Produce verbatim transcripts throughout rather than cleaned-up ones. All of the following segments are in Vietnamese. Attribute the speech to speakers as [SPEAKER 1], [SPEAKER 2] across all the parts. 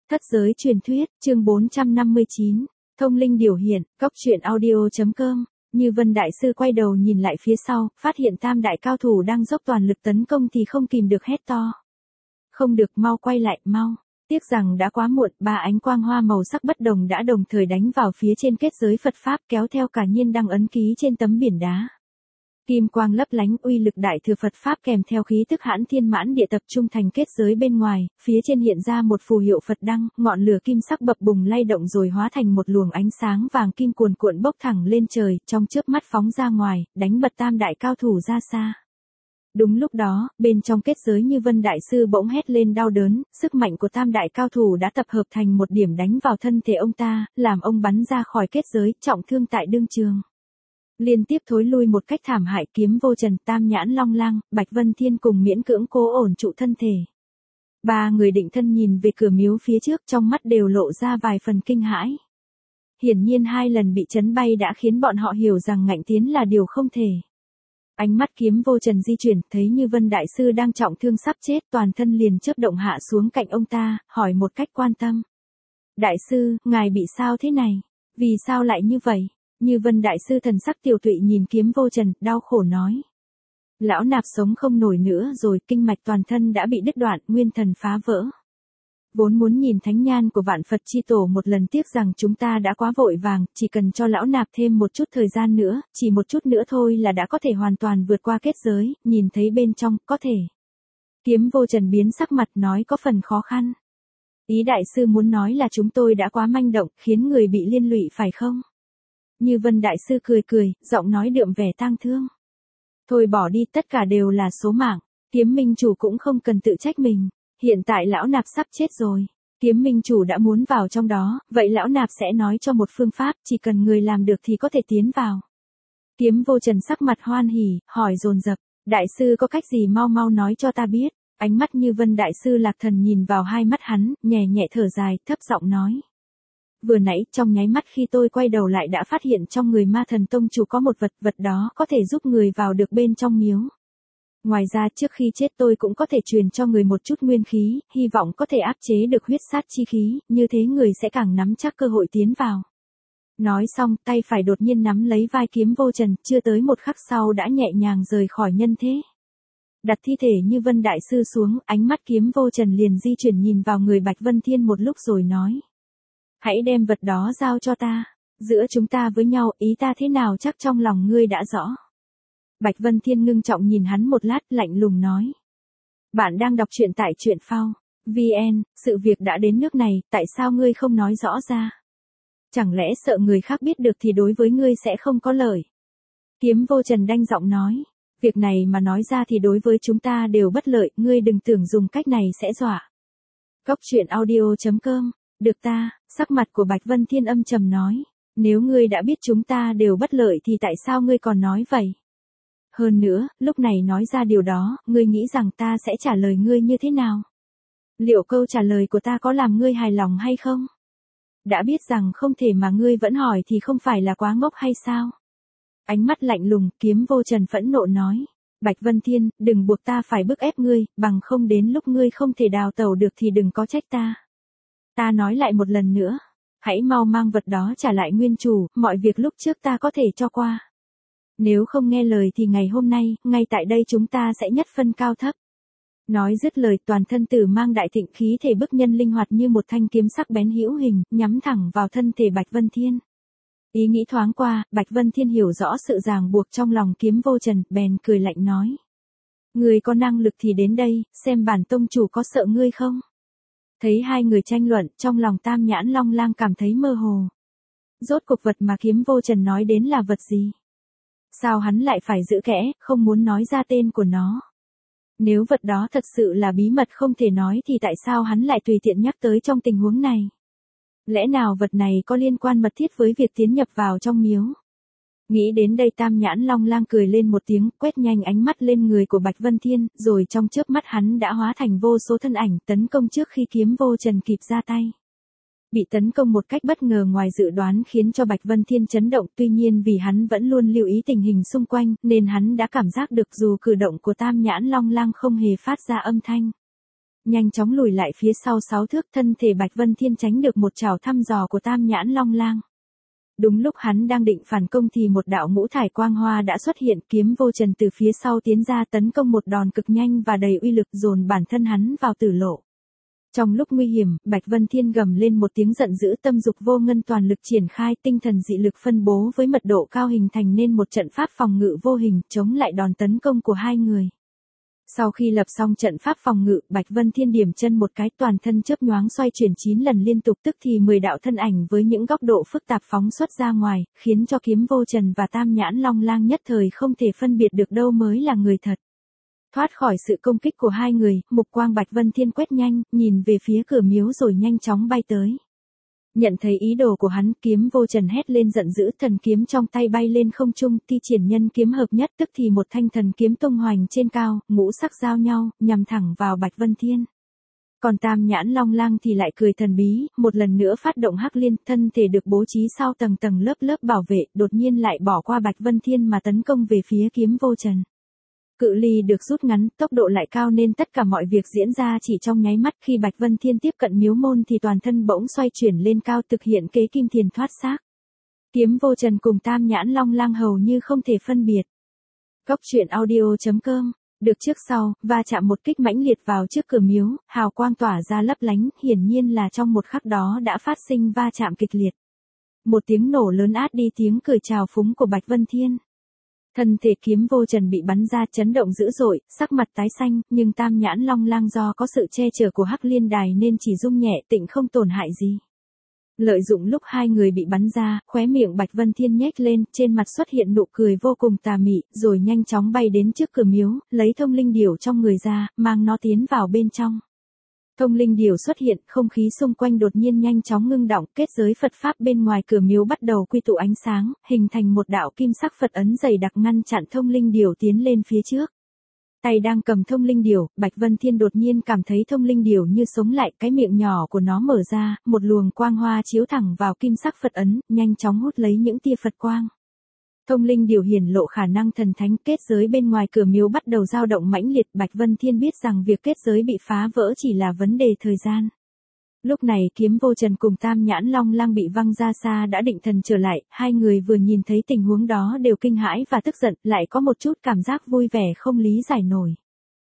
[SPEAKER 1] Thất giới truyền thuyết, chương bốn trăm năm mươi chín, thông linh điều hiện, góc truyện audio.com. Như Vân Đại Sư quay đầu nhìn lại phía sau, phát hiện tam đại cao thủ đang dốc toàn lực tấn công thì không kìm được hét to. Không được, mau quay lại, mau. Tiếc rằng đã quá muộn, ba ánh quang hoa màu sắc bất đồng đã đồng thời đánh vào phía trên kết giới Phật Pháp, kéo theo cả nhiên đăng ấn ký trên tấm biển đá. Kim quang lấp lánh, uy lực đại thừa Phật Pháp kèm theo khí tức hãn thiên mãn địa tập trung thành kết giới bên ngoài, phía trên hiện ra một phù hiệu Phật đăng, ngọn lửa kim sắc bập bùng lay động rồi hóa thành một luồng ánh sáng vàng kim cuồn cuộn bốc thẳng lên trời, trong chớp mắt phóng ra ngoài, đánh bật tam đại cao thủ ra xa. Đúng lúc đó, bên trong kết giới Như Vân Đại Sư bỗng hét lên đau đớn, sức mạnh của tam đại cao thủ đã tập hợp thành một điểm đánh vào thân thể ông ta, làm ông bắn ra khỏi kết giới, trọng thương tại đương trường. Liên tiếp thối lui một cách thảm hại, Kiếm Vô Trần, Tam Nhãn Long Lang, Bạch Vân Thiên cùng miễn cưỡng cố ổn trụ thân thể. Ba người định thân nhìn về cửa miếu phía trước, trong mắt đều lộ ra vài phần kinh hãi. Hiển nhiên hai lần bị chấn bay đã khiến bọn họ hiểu rằng ngạnh tiến là điều không thể. Ánh mắt Kiếm Vô Trần di chuyển, thấy Như Vân Đại Sư đang trọng thương sắp chết, toàn thân liền chớp động hạ xuống cạnh ông ta, hỏi một cách quan tâm. Đại sư, ngài bị sao thế này? Vì sao lại như vậy? Như Vân Đại Sư thần sắc tiều tụy nhìn Kiếm Vô Trần, đau khổ nói. Lão nạp sống không nổi nữa rồi, kinh mạch toàn thân đã bị đứt đoạn, nguyên thần phá vỡ. Vốn muốn nhìn thánh nhan của vạn Phật chi tổ một lần, tiếc rằng chúng ta đã quá vội vàng, chỉ cần cho lão nạp thêm một chút thời gian nữa, chỉ một chút nữa thôi là đã có thể hoàn toàn vượt qua kết giới, nhìn thấy bên trong, có thể. Kiếm Vô Trần biến sắc mặt nói có phần khó khăn. Ý đại sư muốn nói là chúng tôi đã quá manh động, khiến người bị liên lụy phải không? Như Vân Đại Sư cười cười, giọng nói đượm vẻ tang thương. Thôi bỏ đi, tất cả đều là số mạng, Kiếm Minh Chủ cũng không cần tự trách mình, hiện tại lão nạp sắp chết rồi, Kiếm Minh Chủ đã muốn vào trong đó, vậy lão nạp sẽ nói cho một phương pháp, chỉ cần người làm được thì có thể tiến vào. Kiếm Vô Trần sắc mặt hoan hỉ, hỏi dồn dập, đại sư có cách gì mau mau nói cho ta biết. Ánh mắt Như Vân Đại Sư lạc thần nhìn vào hai mắt hắn, nhẹ nhẹ thở dài, thấp giọng nói. Vừa nãy, trong nháy mắt khi tôi quay đầu lại đã phát hiện trong người Ma Thần Tông chủ có một vật, vật đó có thể giúp người vào được bên trong miếu. Ngoài ra trước khi chết tôi cũng có thể truyền cho người một chút nguyên khí, hy vọng có thể áp chế được huyết sát chi khí, như thế người sẽ càng nắm chắc cơ hội tiến vào. Nói xong, tay phải đột nhiên nắm lấy vai Kiếm Vô Trần, chưa tới một khắc sau đã nhẹ nhàng rời khỏi nhân thế. Đặt thi thể Như Vân Đại Sư xuống, ánh mắt Kiếm Vô Trần liền di chuyển nhìn vào người Bạch Vân Thiên một lúc rồi nói. Hãy đem vật đó giao cho ta, giữa chúng ta với nhau, ý ta thế nào chắc trong lòng ngươi đã rõ. Bạch Vân Thiên ngưng trọng nhìn hắn một lát, lạnh lùng nói. Bạn đang đọc truyện tại truyện phao vê en, sự việc đã đến nước này, tại sao ngươi không nói rõ ra? Chẳng lẽ sợ người khác biết được thì đối với ngươi sẽ không có lợi? Kiếm Vô Trần đanh giọng nói. Việc này mà nói ra thì đối với chúng ta đều bất lợi, ngươi đừng tưởng dùng cách này sẽ dọa. Góc truyện audio.com. Được ta, sắc mặt của Bạch Vân Thiên âm trầm nói, nếu ngươi đã biết chúng ta đều bất lợi thì tại sao ngươi còn nói vậy? Hơn nữa, lúc này nói ra điều đó, ngươi nghĩ rằng ta sẽ trả lời ngươi như thế nào? Liệu câu trả lời của ta có làm ngươi hài lòng hay không? Đã biết rằng không thể mà ngươi vẫn hỏi thì không phải là quá ngốc hay sao? Ánh mắt lạnh lùng, Kiếm Vô Trần phẫn nộ nói, Bạch Vân Thiên, đừng buộc ta phải bức ép ngươi, bằng không đến lúc ngươi không thể đào tẩu được thì đừng có trách ta. Ta nói lại một lần nữa, hãy mau mang vật đó trả lại nguyên chủ, mọi việc lúc trước ta có thể cho qua. Nếu không nghe lời thì ngày hôm nay, ngay tại đây chúng ta sẽ nhất phân cao thấp. Nói dứt lời, toàn thân Tử Mang đại thịnh khí thể bức nhân linh hoạt như một thanh kiếm sắc bén hữu hình, nhắm thẳng vào thân thể Bạch Vân Thiên. Ý nghĩ thoáng qua, Bạch Vân Thiên hiểu rõ sự ràng buộc trong lòng Kiếm Vô Trần, bèn cười lạnh nói. Ngươi có năng lực thì đến đây, xem bản tông chủ có sợ ngươi không? Thấy hai người tranh luận, trong lòng Tam Nhãn Long Lang cảm thấy mơ hồ. Rốt cuộc vật mà Kiếm Vô Trần nói đến là vật gì? Sao hắn lại phải giữ kẽ, không muốn nói ra tên của nó? Nếu vật đó thật sự là bí mật không thể nói thì tại sao hắn lại tùy tiện nhắc tới trong tình huống này? Lẽ nào vật này có liên quan mật thiết với việc tiến nhập vào trong miếu? Nghĩ đến đây Tam Nhãn Long Lang cười lên một tiếng, quét nhanh ánh mắt lên người của Bạch Vân Thiên, rồi trong chớp mắt hắn đã hóa thành vô số thân ảnh tấn công trước khi Kiếm Vô Trần kịp ra tay. Bị tấn công một cách bất ngờ ngoài dự đoán khiến cho Bạch Vân Thiên chấn động, tuy nhiên vì hắn vẫn luôn lưu ý tình hình xung quanh, nên hắn đã cảm giác được dù cử động của Tam Nhãn Long Lang không hề phát ra âm thanh. nhanh chóng lùi lại phía sau sáu thước, thân thể Bạch Vân Thiên tránh được một trảo thăm dò của Tam Nhãn Long Lang. Đúng lúc hắn đang định phản công thì một đạo ngũ thải quang hoa đã xuất hiện, kiếm vô trần từ phía sau tiến ra tấn công một đòn cực nhanh và đầy uy lực, dồn bản thân hắn vào tử lộ. Trong lúc nguy hiểm, Bạch Vân Thiên gầm lên một tiếng giận dữ, tâm dục vô ngân toàn lực triển khai, tinh thần dị lực phân bố với mật độ cao hình thành nên một trận pháp phòng ngự vô hình, chống lại đòn tấn công của hai người. Sau khi lập xong trận pháp phòng ngự, Bạch Vân Thiên điểm chân một cái, toàn thân chớp nhoáng xoay chuyển chín lần liên tục, tức thì mười đạo thân ảnh với những góc độ phức tạp phóng xuất ra ngoài, khiến cho kiếm vô trần và Tam Nhãn Long Lang nhất thời không thể phân biệt được đâu mới là người thật. Thoát khỏi sự công kích của hai người, mục quang Bạch Vân Thiên quét nhanh, nhìn về phía cửa miếu rồi nhanh chóng bay tới. Nhận thấy ý đồ của hắn, kiếm vô trần hét lên giận dữ, thần kiếm trong tay bay lên không trung, thi triển nhân kiếm hợp nhất, tức thì một thanh thần kiếm tung hoành trên cao, ngũ sắc giao nhau, nhằm thẳng vào Bạch Vân Thiên. Còn Tam Nhãn Long Lang thì lại cười thần bí, một lần nữa phát động hắc liên, thân thể được bố trí sau tầng tầng lớp lớp bảo vệ, đột nhiên lại bỏ qua Bạch Vân Thiên mà tấn công về phía kiếm vô trần. Cự ly được rút ngắn, tốc độ lại cao nên tất cả mọi việc diễn ra chỉ trong nháy mắt. Khi Bạch Vân Thiên tiếp cận miếu môn thì toàn thân bỗng xoay chuyển lên cao, thực hiện kế kim thiền thoát xác. Kiếm vô trần cùng Tam Nhãn Long Lang hầu như không thể phân biệt. Góc truyện audio chấm com. Được trước sau, va chạm một kích mãnh liệt vào trước cửa miếu, hào quang tỏa ra lấp lánh, hiển nhiên là trong một khắc đó đã phát sinh va chạm kịch liệt. Một tiếng nổ lớn át đi tiếng cười chào phúng của Bạch Vân Thiên. Thân thể kiếm vô trần bị bắn ra, chấn động dữ dội, sắc mặt tái xanh, nhưng Tam Nhãn Long Lang do có sự che chở của hắc liên đài nên chỉ rung nhẹ, tịnh không tổn hại gì. Lợi dụng lúc hai người bị bắn ra, khóe miệng Bạch Vân Thiên nhếch lên, trên mặt xuất hiện nụ cười vô cùng tà mị, rồi nhanh chóng bay đến trước cửa miếu, lấy thông linh điểu trong người ra, mang nó tiến vào bên trong. Thông linh điểu xuất hiện, không khí xung quanh đột nhiên nhanh chóng ngưng động, kết giới Phật pháp bên ngoài cửa miếu bắt đầu quy tụ ánh sáng, hình thành một đạo kim sắc Phật ấn dày đặc ngăn chặn thông linh điểu tiến lên phía trước. Tay đang cầm thông linh điểu, Bạch Vân Thiên đột nhiên cảm thấy thông linh điểu như sống lại, cái miệng nhỏ của nó mở ra, một luồng quang hoa chiếu thẳng vào kim sắc Phật ấn, nhanh chóng hút lấy những tia Phật quang. Thông linh điểu hiển lộ khả năng thần thánh, kết giới bên ngoài cửa miếu bắt đầu dao động mãnh liệt. Bạch Vân Thiên biết rằng việc kết giới bị phá vỡ chỉ là vấn đề thời gian. Lúc này kiếm vô trần cùng Tam Nhãn Long Lang bị văng ra xa đã định thần trở lại, hai người vừa nhìn thấy tình huống đó đều kinh hãi và tức giận, lại có một chút cảm giác vui vẻ không lý giải nổi.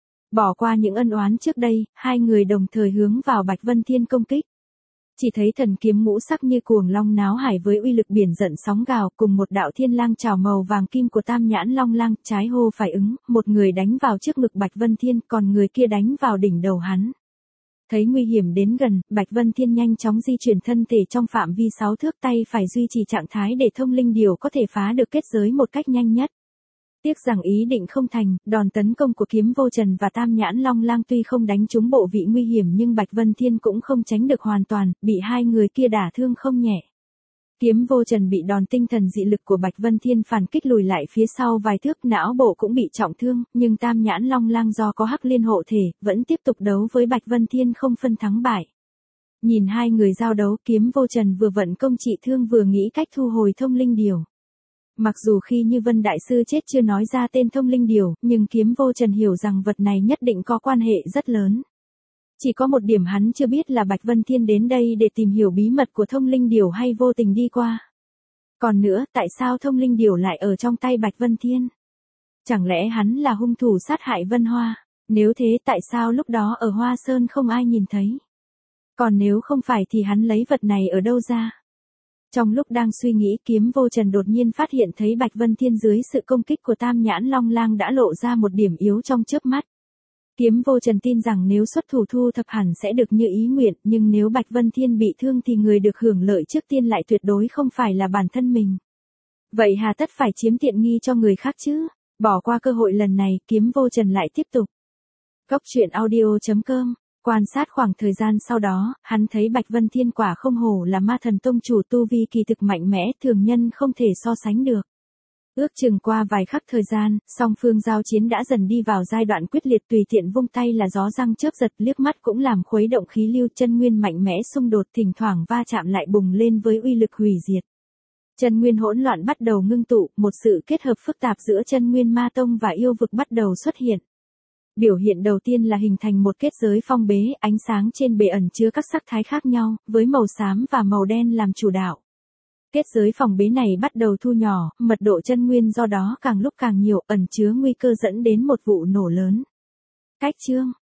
[SPEAKER 1] Bỏ qua những ân oán trước đây, hai người đồng thời hướng vào Bạch Vân Thiên công kích. Chỉ thấy thần kiếm ngũ sắc như cuồng long náo hải với uy lực biển giận sóng gào, cùng một đạo thiên lang chảo màu vàng kim của Tam Nhãn Long Lang, trái hô phải ứng, một người đánh vào trước ngực Bạch Vân Thiên, còn người kia đánh vào đỉnh đầu hắn. Thấy nguy hiểm đến gần, Bạch Vân Thiên nhanh chóng di chuyển thân thể trong phạm vi sáu thước, tay phải duy trì trạng thái để thông linh điểu có thể phá được kết giới một cách nhanh nhất. Tiếc rằng ý định không thành, đòn tấn công của kiếm vô trần và Tam Nhãn Long Lang tuy không đánh trúng bộ vị nguy hiểm nhưng Bạch Vân Thiên cũng không tránh được hoàn toàn, bị hai người kia đả thương không nhẹ. Kiếm vô trần bị đòn tinh thần dị lực của Bạch Vân Thiên phản kích lùi lại phía sau vài thước, não bộ cũng bị trọng thương, nhưng Tam Nhãn Long Lang do có hắc liên hộ thể, vẫn tiếp tục đấu với Bạch Vân Thiên không phân thắng bại. Nhìn hai người giao đấu, kiếm vô trần vừa vận công trị thương vừa nghĩ cách thu hồi thông linh điểu. Mặc dù khi Như Vân Đại Sư chết chưa nói ra tên thông linh điểu, nhưng kiếm vô trần hiểu rằng vật này nhất định có quan hệ rất lớn. Chỉ có một điểm hắn chưa biết là Bạch Vân Thiên đến đây để tìm hiểu bí mật của thông linh điểu hay vô tình đi qua. Còn nữa, tại sao thông linh điểu lại ở trong tay Bạch Vân Thiên? Chẳng lẽ hắn là hung thủ sát hại Vân Hoa? Nếu thế tại sao lúc đó ở Hoa Sơn không ai nhìn thấy? Còn nếu không phải thì hắn lấy vật này ở đâu ra? Trong lúc đang suy nghĩ, kiếm vô trần đột nhiên phát hiện thấy Bạch Vân Thiên dưới sự công kích của Tam Nhãn Long Lang đã lộ ra một điểm yếu trong chớp mắt. Kiếm vô trần tin rằng nếu xuất thủ thu thập hẳn sẽ được như ý nguyện, nhưng nếu Bạch Vân Thiên bị thương thì người được hưởng lợi trước tiên lại tuyệt đối không phải là bản thân mình. Vậy hà tất phải chiếm tiện nghi cho người khác chứ? Bỏ qua cơ hội lần này, kiếm vô trần lại tiếp tục. Góc truyện audio chấm com. Quan sát khoảng thời gian sau đó, hắn thấy Bạch Vân Thiên quả không hổ là ma thần tông chủ, tu vi kỳ thực mạnh mẽ, thường nhân không thể so sánh được. Ước chừng qua vài khắc thời gian, song phương giao chiến đã dần đi vào giai đoạn quyết liệt, tùy tiện vung tay là gió răng chớp giật, liếc mắt cũng làm khuấy động khí lưu, chân nguyên mạnh mẽ xung đột, thỉnh thoảng va chạm lại bùng lên với uy lực hủy diệt. Chân nguyên hỗn loạn bắt đầu ngưng tụ, một sự kết hợp phức tạp giữa chân nguyên ma tông và yêu vực bắt đầu xuất hiện. Biểu hiện đầu tiên là hình thành một kết giới phong bế, ánh sáng trên bề ẩn chứa các sắc thái khác nhau, với màu xám và màu đen làm chủ đạo. Kết giới phòng bế này bắt đầu thu nhỏ, mật độ chân nguyên do đó càng lúc càng nhiều, ẩn chứa nguy cơ dẫn đến một vụ nổ lớn. Cách chương